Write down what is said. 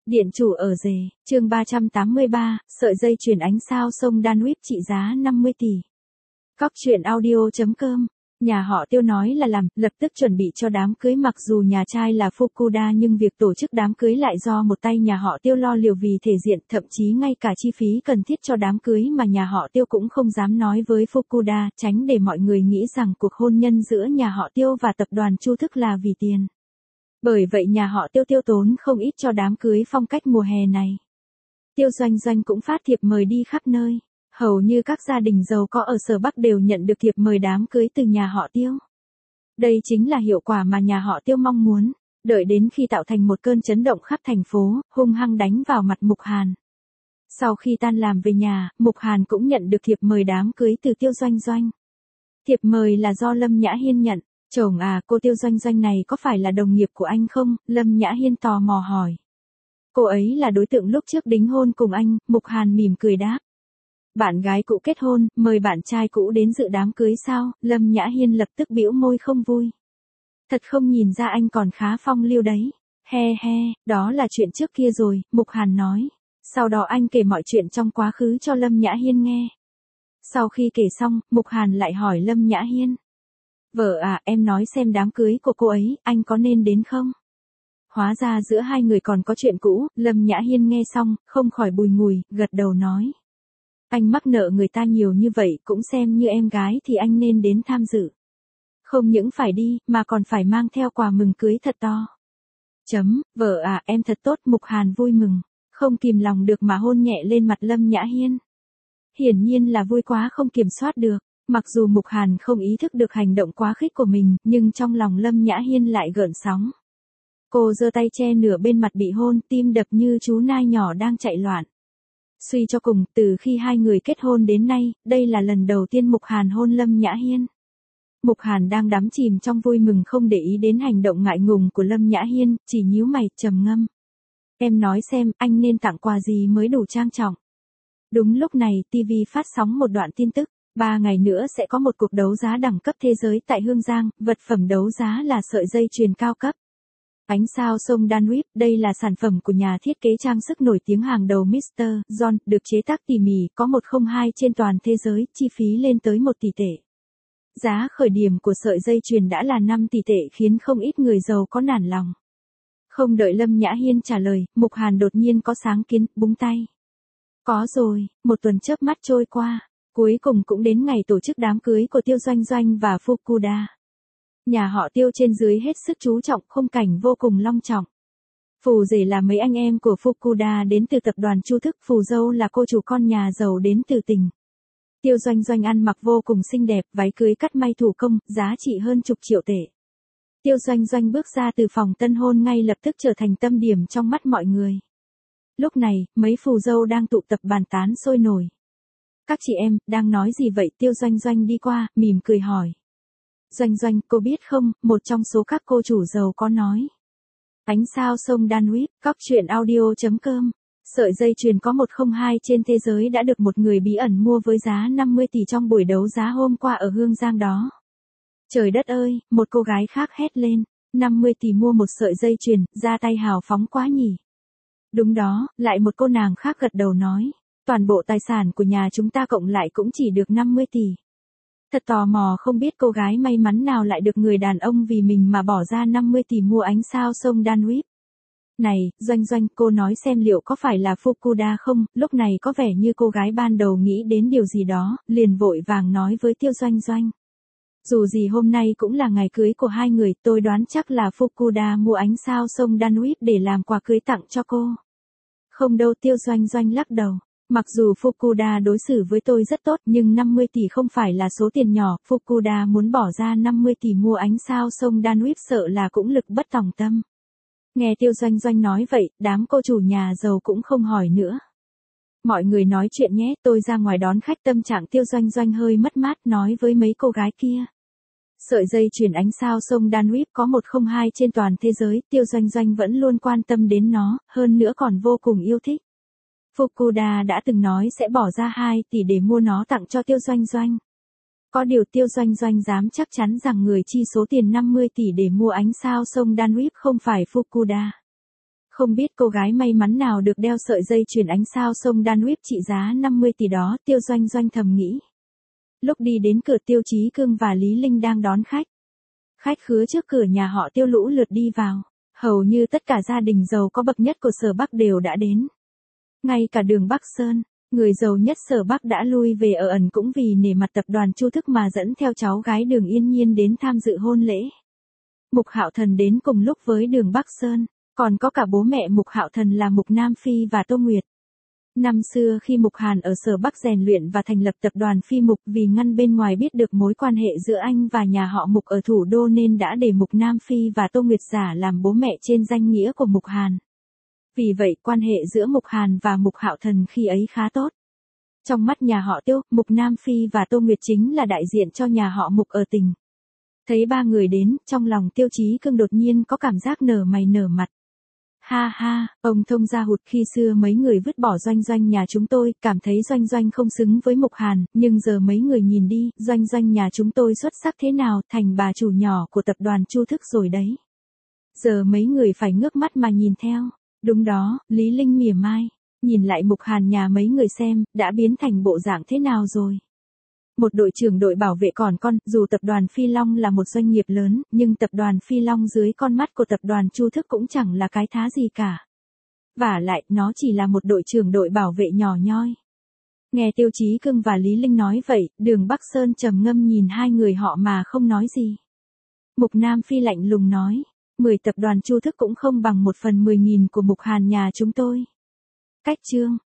Điện chủ ở rể, chương 383, sợi dây chuyền ánh sao sông Danube trị giá 50 tỷ. Cóc truyện audio.com. Nhà họ Tiêu nói là làm, lập tức chuẩn bị cho đám cưới, mặc dù nhà trai là Fukuda nhưng việc tổ chức đám cưới lại do một tay nhà họ Tiêu lo liệu vì thể diện, thậm chí ngay cả chi phí cần thiết cho đám cưới mà nhà họ Tiêu cũng không dám nói với Fukuda, tránh để mọi người nghĩ rằng cuộc hôn nhân giữa nhà họ Tiêu và tập đoàn Chu Thức là vì tiền. Bởi vậy nhà họ Tiêu tiêu tốn không ít cho đám cưới phong cách mùa hè này. Tiêu Doanh Doanh cũng phát thiệp mời đi khắp nơi. Hầu như các gia đình giàu có ở Sở Bắc đều nhận được thiệp mời đám cưới từ nhà họ Tiêu. Đây chính là hiệu quả mà nhà họ Tiêu mong muốn, đợi đến khi tạo thành một cơn chấn động khắp thành phố, hung hăng đánh vào mặt Mục Hàn. Sau khi tan làm về nhà, Mục Hàn cũng nhận được thiệp mời đám cưới từ Tiêu Doanh Doanh. Thiệp mời là do Lâm Nhã Hiên nhận. Chồng à, cô Tiêu Doanh Doanh này có phải là đồng nghiệp của anh không? Lâm Nhã Hiên tò mò hỏi. Cô ấy là đối tượng lúc trước đính hôn cùng anh, Mục Hàn mỉm cười đáp. Bạn gái cũ kết hôn, mời bạn trai cũ đến dự đám cưới sao? Lâm Nhã Hiên lập tức bĩu môi không vui. Thật không nhìn ra anh còn khá phong lưu đấy. He he, đó là chuyện trước kia rồi, Mục Hàn nói. Sau đó anh kể mọi chuyện trong quá khứ cho Lâm Nhã Hiên nghe. Sau khi kể xong, Mục Hàn lại hỏi Lâm Nhã Hiên. Vợ à, em nói xem đám cưới của cô ấy, anh có nên đến không? Hóa ra giữa hai người còn có chuyện cũ, Lâm Nhã Hiên nghe xong, không khỏi bùi ngùi, gật đầu nói. Anh mắc nợ người ta nhiều như vậy, cũng xem như em gái thì anh nên đến tham dự. Không những phải đi, mà còn phải mang theo quà mừng cưới thật to. Vợ à, em thật tốt, Mục Hàn vui mừng, không kìm lòng được mà hôn nhẹ lên mặt Lâm Nhã Hiên. Hiển nhiên là vui quá không kiểm soát được. Mặc dù Mục Hàn không ý thức được hành động quá khích của mình, nhưng trong lòng Lâm Nhã Hiên lại gợn sóng. Cô giơ tay che nửa bên mặt bị hôn, tim đập như chú nai nhỏ đang chạy loạn. Suy cho cùng, từ khi hai người kết hôn đến nay, đây là lần đầu tiên Mục Hàn hôn Lâm Nhã Hiên. Mục Hàn đang đắm chìm trong vui mừng không để ý đến hành động ngại ngùng của Lâm Nhã Hiên, chỉ nhíu mày, trầm ngâm. Em nói xem, anh nên tặng quà gì mới đủ trang trọng. Đúng lúc này, TV phát sóng một đoạn tin tức. 3 ngày nữa sẽ có một cuộc đấu giá đẳng cấp thế giới tại Hương Giang, vật phẩm đấu giá là sợi dây chuyền cao cấp. Ánh sao sông Danube, đây là sản phẩm của nhà thiết kế trang sức nổi tiếng hàng đầu Mr. John, được chế tác tỉ mỉ, có 102 trên toàn thế giới, chi phí lên tới 1 tỷ tệ. Giá khởi điểm của sợi dây chuyền đã là 5 tỷ tệ khiến không ít người giàu có nản lòng. Không đợi Lâm Nhã Hiên trả lời, Mục Hàn đột nhiên có sáng kiến, búng tay. Có rồi, một tuần chớp mắt trôi qua. Cuối cùng cũng đến ngày tổ chức đám cưới của Tiêu Doanh Doanh và Fukuda. Nhà họ Tiêu trên dưới hết sức chú trọng, khung cảnh vô cùng long trọng. Phù rể là mấy anh em của Fukuda đến từ tập đoàn Chu Thức, phù dâu là cô chủ con nhà giàu đến từ tỉnh. Tiêu Doanh Doanh ăn mặc vô cùng xinh đẹp, váy cưới cắt may thủ công, giá trị hơn chục triệu tệ. Tiêu Doanh Doanh bước ra từ phòng tân hôn ngay lập tức trở thành tâm điểm trong mắt mọi người. Lúc này, mấy phù dâu đang tụ tập bàn tán sôi nổi. Các chị em, đang nói gì vậy? Tiêu Doanh Doanh đi qua, mỉm cười hỏi. Doanh Doanh, cô biết không, một trong số các cô chủ giàu có nói. Ánh sao sông Danube, cóc truyện audio.com. Sợi dây chuyền có 102 trên thế giới đã được một người bí ẩn mua với giá 50 tỷ trong buổi đấu giá hôm qua ở Hương Giang đó. Trời đất ơi, một cô gái khác hét lên. 50 tỷ mua một sợi dây chuyền, ra tay hào phóng quá nhỉ. Đúng đó, lại một cô nàng khác gật đầu nói. Toàn bộ tài sản của nhà chúng ta cộng lại cũng chỉ được 50 tỷ. Thật tò mò không biết cô gái may mắn nào lại được người đàn ông vì mình mà bỏ ra 50 tỷ mua ánh sao sông Danube. Này, Doanh Doanh, cô nói xem liệu có phải là Fukuda không? Lúc này có vẻ như cô gái ban đầu nghĩ đến điều gì đó, liền vội vàng nói với Tiêu Doanh Doanh. Dù gì hôm nay cũng là ngày cưới của hai người, tôi đoán chắc là Fukuda mua ánh sao sông Danube để làm quà cưới tặng cho cô. Không đâu, Tiêu Doanh Doanh lắc đầu. Mặc dù Fukuda đối xử với tôi rất tốt nhưng 50 tỷ không phải là số tiền nhỏ, Fukuda muốn bỏ ra 50 tỷ mua ánh sao sông Danube sợ là cũng lực bất tòng tâm. Nghe Tiêu Doanh Doanh nói vậy, đám cô chủ nhà giàu cũng không hỏi nữa. Mọi người nói chuyện nhé, tôi ra ngoài đón khách. Tâm trạng Tiêu Doanh Doanh hơi mất mát nói với mấy cô gái kia. Sợi dây chuyền ánh sao sông Danube có 102 trên toàn thế giới, Tiêu Doanh Doanh vẫn luôn quan tâm đến nó, hơn nữa còn vô cùng yêu thích. Fukuda đã từng nói sẽ bỏ ra 2 tỷ để mua nó tặng cho Tiêu Doanh Doanh. Có điều Tiêu Doanh Doanh dám chắc chắn rằng người chi số tiền 50 tỷ để mua ánh sao sông Danube không phải Fukuda. Không biết cô gái may mắn nào được đeo sợi dây chuyền ánh sao sông Danube trị giá 50 tỷ đó, Tiêu Doanh Doanh thầm nghĩ. Lúc đi đến cửa, Tiêu Chí Cương và Lý Linh đang đón khách. Khách khứa trước cửa nhà họ Tiêu lũ lượt đi vào. Hầu như tất cả gia đình giàu có bậc nhất của Sở Bắc đều đã đến. Ngay cả Đường Bắc Sơn, người giàu nhất Sở Bắc đã lui về ở ẩn cũng vì nể mặt tập đoàn Chu Thức mà dẫn theo cháu gái Đường Yên Nhiên đến tham dự hôn lễ. Mục Hạo Thần đến cùng lúc với Đường Bắc Sơn, còn có cả bố mẹ Mục Hạo Thần là Mục Nam Phi và Tô Nguyệt. Năm xưa khi Mục Hàn ở Sở Bắc rèn luyện và thành lập tập đoàn Phi Mục, vì ngăn bên ngoài biết được mối quan hệ giữa anh và nhà họ Mục ở thủ đô nên đã để Mục Nam Phi và Tô Nguyệt giả làm bố mẹ trên danh nghĩa của Mục Hàn. Vì vậy quan hệ giữa Mục Hàn và Mục Hạo Thần khi ấy khá tốt. Trong mắt nhà họ Tiêu, Mục Nam Phi và Tô Nguyệt chính là đại diện cho nhà họ Mục ở tỉnh. Thấy ba người đến, trong lòng Tiêu Chí Cương đột nhiên có cảm giác nở mày nở mặt. Ha ha, ông thông gia hụt, khi xưa mấy người vứt bỏ Doanh Doanh nhà chúng tôi, cảm thấy Doanh Doanh không xứng với Mục Hàn, nhưng giờ mấy người nhìn đi, Doanh Doanh nhà chúng tôi xuất sắc thế nào, thành bà chủ nhỏ của tập đoàn Chu Thức rồi đấy. Giờ mấy người phải ngước mắt mà nhìn theo. Đúng đó, Lý Linh mỉa mai, nhìn lại Mục Hàn nhà mấy người xem, đã biến thành bộ dạng thế nào rồi. Một đội trưởng đội bảo vệ còn con, dù tập đoàn Phi Long là một doanh nghiệp lớn, nhưng tập đoàn Phi Long dưới con mắt của tập đoàn Chu Thức cũng chẳng là cái thá gì cả. Vả lại, nó chỉ là một đội trưởng đội bảo vệ nhỏ nhoi. Nghe Tiêu Chí Cương và Lý Linh nói vậy, Đường Bắc Sơn trầm ngâm nhìn hai người họ mà không nói gì. Mục Nam Phi lạnh lùng nói, 10 tập đoàn Chu Thức cũng không bằng 1/10.000 của Mục Hàn nhà chúng tôi. Cách chương